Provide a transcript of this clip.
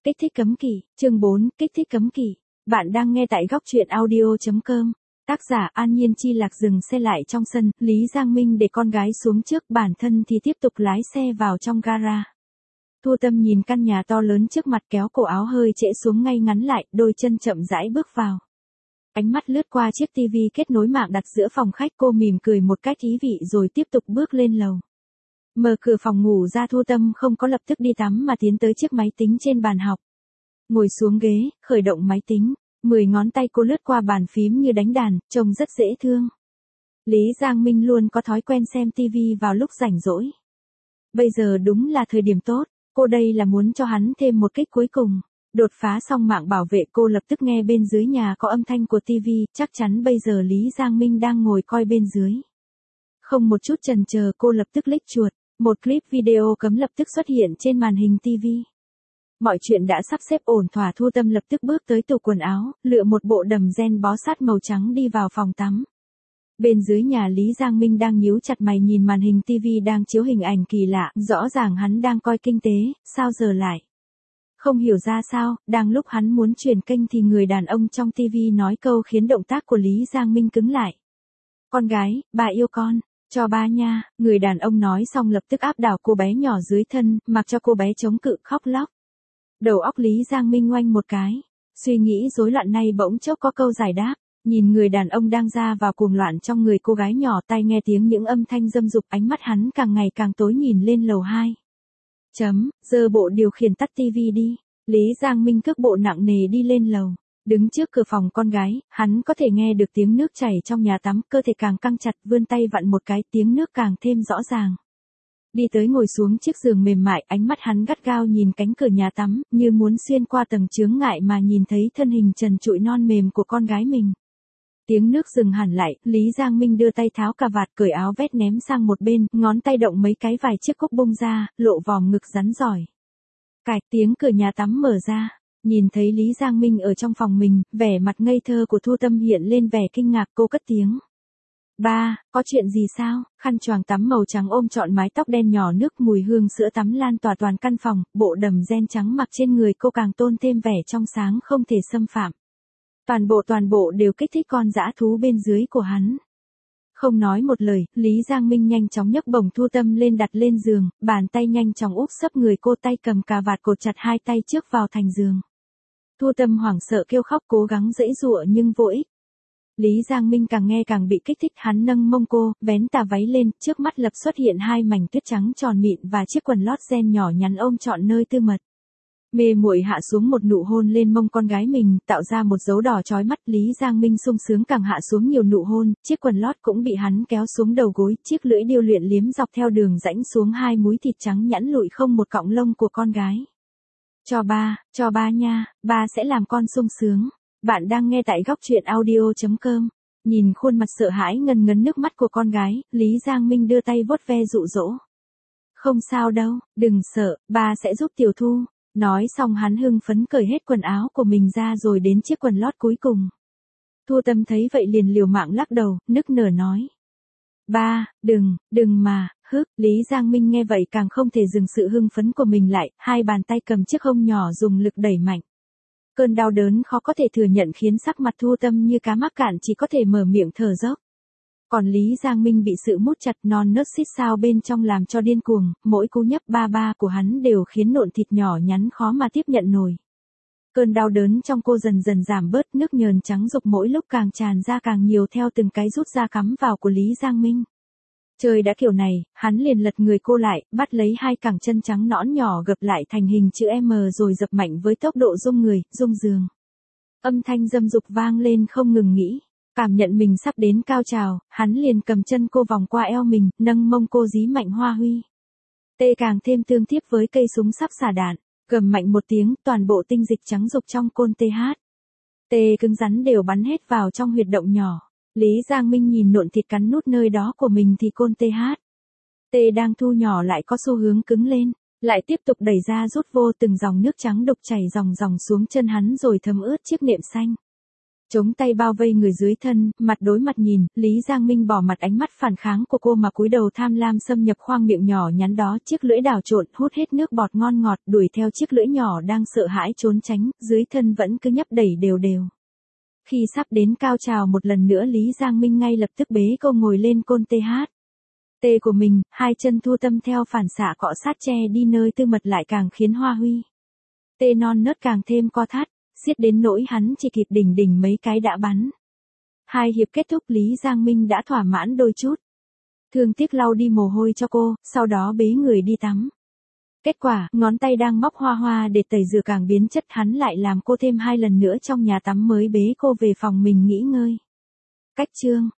Kích thích cấm kỵ, chương 4, kích thích cấm kỵ. Bạn đang nghe tại góc truyện audio.com. Tác giả An Nhiên Chi Lạc dừng xe lại trong sân, Lý Giang Minh để con gái xuống trước, bản thân thì tiếp tục lái xe vào trong gara. Thu Tâm nhìn căn nhà to lớn trước mặt, kéo cổ áo hơi trễ xuống ngay ngắn lại, đôi chân chậm rãi bước vào. Ánh mắt lướt qua chiếc tivi kết nối mạng đặt giữa phòng khách, cô mỉm cười một cách ý vị rồi tiếp tục bước lên lầu. Mở cửa phòng ngủ ra, Thu Tâm không có lập tức đi tắm mà tiến tới chiếc máy tính trên bàn học. Ngồi xuống ghế, khởi động máy tính, 10 ngón tay cô lướt qua bàn phím như đánh đàn, trông rất dễ thương. Lý Giang Minh luôn có thói quen xem TV vào lúc rảnh rỗi. Bây giờ đúng là thời điểm tốt, cô đây là muốn cho hắn thêm một kích cuối cùng. Đột phá xong mạng bảo vệ, cô lập tức nghe bên dưới nhà có âm thanh của TV, chắc chắn bây giờ Lý Giang Minh đang ngồi coi bên dưới. Không một chút chần chờ, cô lập tức click chuột, một clip video cấm lập tức xuất hiện trên màn hình TV. Mọi chuyện đã sắp xếp ổn thỏa, Thu Tâm lập tức bước tới tủ quần áo, lựa một bộ đầm ren bó sát màu trắng đi vào phòng tắm. Bên dưới nhà, Lý Giang Minh đang nhíu chặt mày nhìn màn hình TV đang chiếu hình ảnh kỳ lạ, rõ ràng hắn đang coi kinh tế, sao giờ lại? Không hiểu ra sao, đang lúc hắn muốn chuyển kênh thì người đàn ông trong TV nói câu khiến động tác của Lý Giang Minh cứng lại. Con gái, bà yêu con. Cho ba nha, người đàn ông nói xong lập tức áp đảo cô bé nhỏ dưới thân, mặc cho cô bé chống cự khóc lóc. Đầu óc Lý Giang Minh ngoanh một cái, suy nghĩ rối loạn này bỗng chốc có câu giải đáp, nhìn người đàn ông đang ra vào cuồng loạn trong người cô gái nhỏ, tai nghe tiếng những âm thanh dâm dục, ánh mắt hắn càng ngày càng tối, nhìn lên lầu 2. Giơ bộ điều khiển tắt tivi đi. Lý Giang Minh cước bộ nặng nề đi lên lầu. Đứng trước cửa phòng con gái, hắn có thể nghe được tiếng nước chảy trong nhà tắm, cơ thể càng căng chặt, vươn tay vặn một cái, tiếng nước càng thêm rõ ràng. Đi tới ngồi xuống chiếc giường mềm mại, ánh mắt hắn gắt gao nhìn cánh cửa nhà tắm, như muốn xuyên qua tầng chướng ngại mà nhìn thấy thân hình trần trụi non mềm của con gái mình. Tiếng nước dừng hẳn lại, Lý Giang Minh đưa tay tháo cà vạt, cởi áo vét ném sang một bên, ngón tay động mấy cái, vài chiếc cúc bung ra, lộ vòm ngực rắn giỏi. Cạch, tiếng cửa nhà tắm mở ra. Nhìn thấy Lý Giang Minh ở trong phòng mình, vẻ mặt ngây thơ của Thu Tâm hiện lên vẻ kinh ngạc, cô cất tiếng. Ba, có chuyện gì sao? Khăn choàng tắm màu trắng ôm trọn mái tóc đen nhỏ, nước mùi hương sữa tắm lan tỏa toàn căn phòng, bộ đầm ren trắng mặc trên người cô càng tôn thêm vẻ trong sáng không thể xâm phạm. Toàn bộ đều kích thích con dã thú bên dưới của hắn. Không nói một lời, Lý Giang Minh nhanh chóng nhấc bổng Thu Tâm lên đặt lên giường, bàn tay nhanh chóng úp sấp người cô, tay cầm cà vạt cột chặt hai tay trước vào thành giường. Thu Tâm hoảng sợ kêu khóc, cố gắng giãy giụa nhưng vô ích. Lý Giang Minh càng nghe càng bị kích thích, hắn nâng mông cô, vén tà váy lên, trước mắt lập xuất hiện hai mảnh tuyết trắng tròn mịn và chiếc quần lót ren nhỏ nhắn ôm trọn nơi tư mật. Mê muội hạ xuống một nụ hôn lên mông con gái mình, tạo ra một dấu đỏ chói mắt. Lý Giang Minh sung sướng càng hạ xuống nhiều nụ hôn, chiếc quần lót cũng bị hắn kéo xuống đầu gối, chiếc lưỡi điêu luyện liếm dọc theo đường rãnh xuống hai múi thịt trắng nhẵn lụi không một cọng lông của con gái. Cho ba nha, ba sẽ làm con sung sướng. Bạn đang nghe tại góc truyện audio.com. Nhìn khuôn mặt sợ hãi ngần ngấn nước mắt của con gái, Lý Giang Minh đưa tay vuốt ve dụ dỗ. Không sao đâu, đừng sợ, ba sẽ giúp Tiểu Thu. Nói xong hắn hưng phấn cởi hết quần áo của mình ra rồi đến chiếc quần lót cuối cùng. Thu Tâm thấy vậy liền liều mạng lắc đầu, nức nở nói. Ba, đừng mà, Lý Giang Minh nghe vậy càng không thể dừng sự hưng phấn của mình lại, hai bàn tay cầm chiếc hông nhỏ dùng lực đẩy mạnh. Cơn đau đớn khó có thể thừa nhận khiến sắc mặt Thu Tâm như cá mắc cạn, chỉ có thể mở miệng thở dốc. Còn Lý Giang Minh bị sự mút chặt non nớt xít sao bên trong làm cho điên cuồng, mỗi cú nhấp ba của hắn đều khiến nộn thịt nhỏ nhắn khó mà tiếp nhận nổi. Cơn đau đớn trong cô dần dần giảm bớt, nước nhờn trắng dục mỗi lúc càng tràn ra càng nhiều theo từng cái rút ra cắm vào của Lý Giang Minh. Trời đã kiểu này, hắn liền lật người cô lại, bắt lấy hai cẳng chân trắng nõn nhỏ gập lại thành hình chữ M rồi dập mạnh với tốc độ rung người, rung giường. Âm thanh dâm dục vang lên không ngừng nghỉ. Cảm nhận mình sắp đến cao trào, hắn liền cầm chân cô vòng qua eo mình, nâng mông cô dí mạnh hoa huy. Tê càng thêm tương tiếp với cây súng sắp xả đạn, gầm mạnh một tiếng, toàn bộ tinh dịch trắng dục trong côn TH. Tê cứng rắn đều bắn hết vào trong huyệt động nhỏ. Lý Giang Minh nhìn nộn thịt cắn nút nơi đó của mình thì côn TH. Tê đang thu nhỏ lại có xu hướng cứng lên, lại tiếp tục đẩy ra rút vô, từng dòng nước trắng đục chảy ròng ròng xuống chân hắn rồi thấm ướt chiếc nệm xanh. Chống tay bao vây người dưới thân, mặt đối mặt nhìn, Lý Giang Minh bỏ mặt ánh mắt phản kháng của cô mà cúi đầu tham lam xâm nhập khoang miệng nhỏ nhắn đó, chiếc lưỡi đảo trộn, hút hết nước bọt ngon ngọt, đuổi theo chiếc lưỡi nhỏ đang sợ hãi trốn tránh, dưới thân vẫn cứ nhấp đẩy đều đều. Khi sắp đến cao trào một lần nữa Lý Giang Minh ngay lập tức bế cô ngồi lên côn tê của mình, hai chân thu tâm theo phản xạ cọ sát che đi nơi tư mật lại càng khiến Hoa Huy. Tê non nớt càng thêm co thắt, xiết đến nỗi hắn chỉ kịp đỉnh mấy cái đã bắn. 2 hiệp kết thúc Lý Giang Minh đã thỏa mãn đôi chút. Thương tiếc lau đi mồ hôi cho cô, sau đó bế người đi tắm. Kết quả, ngón tay đang móc hoa để tẩy rửa càng biến chất, hắn lại làm cô thêm 2 lần nữa trong nhà tắm mới bế cô về phòng mình nghỉ ngơi. Cách chương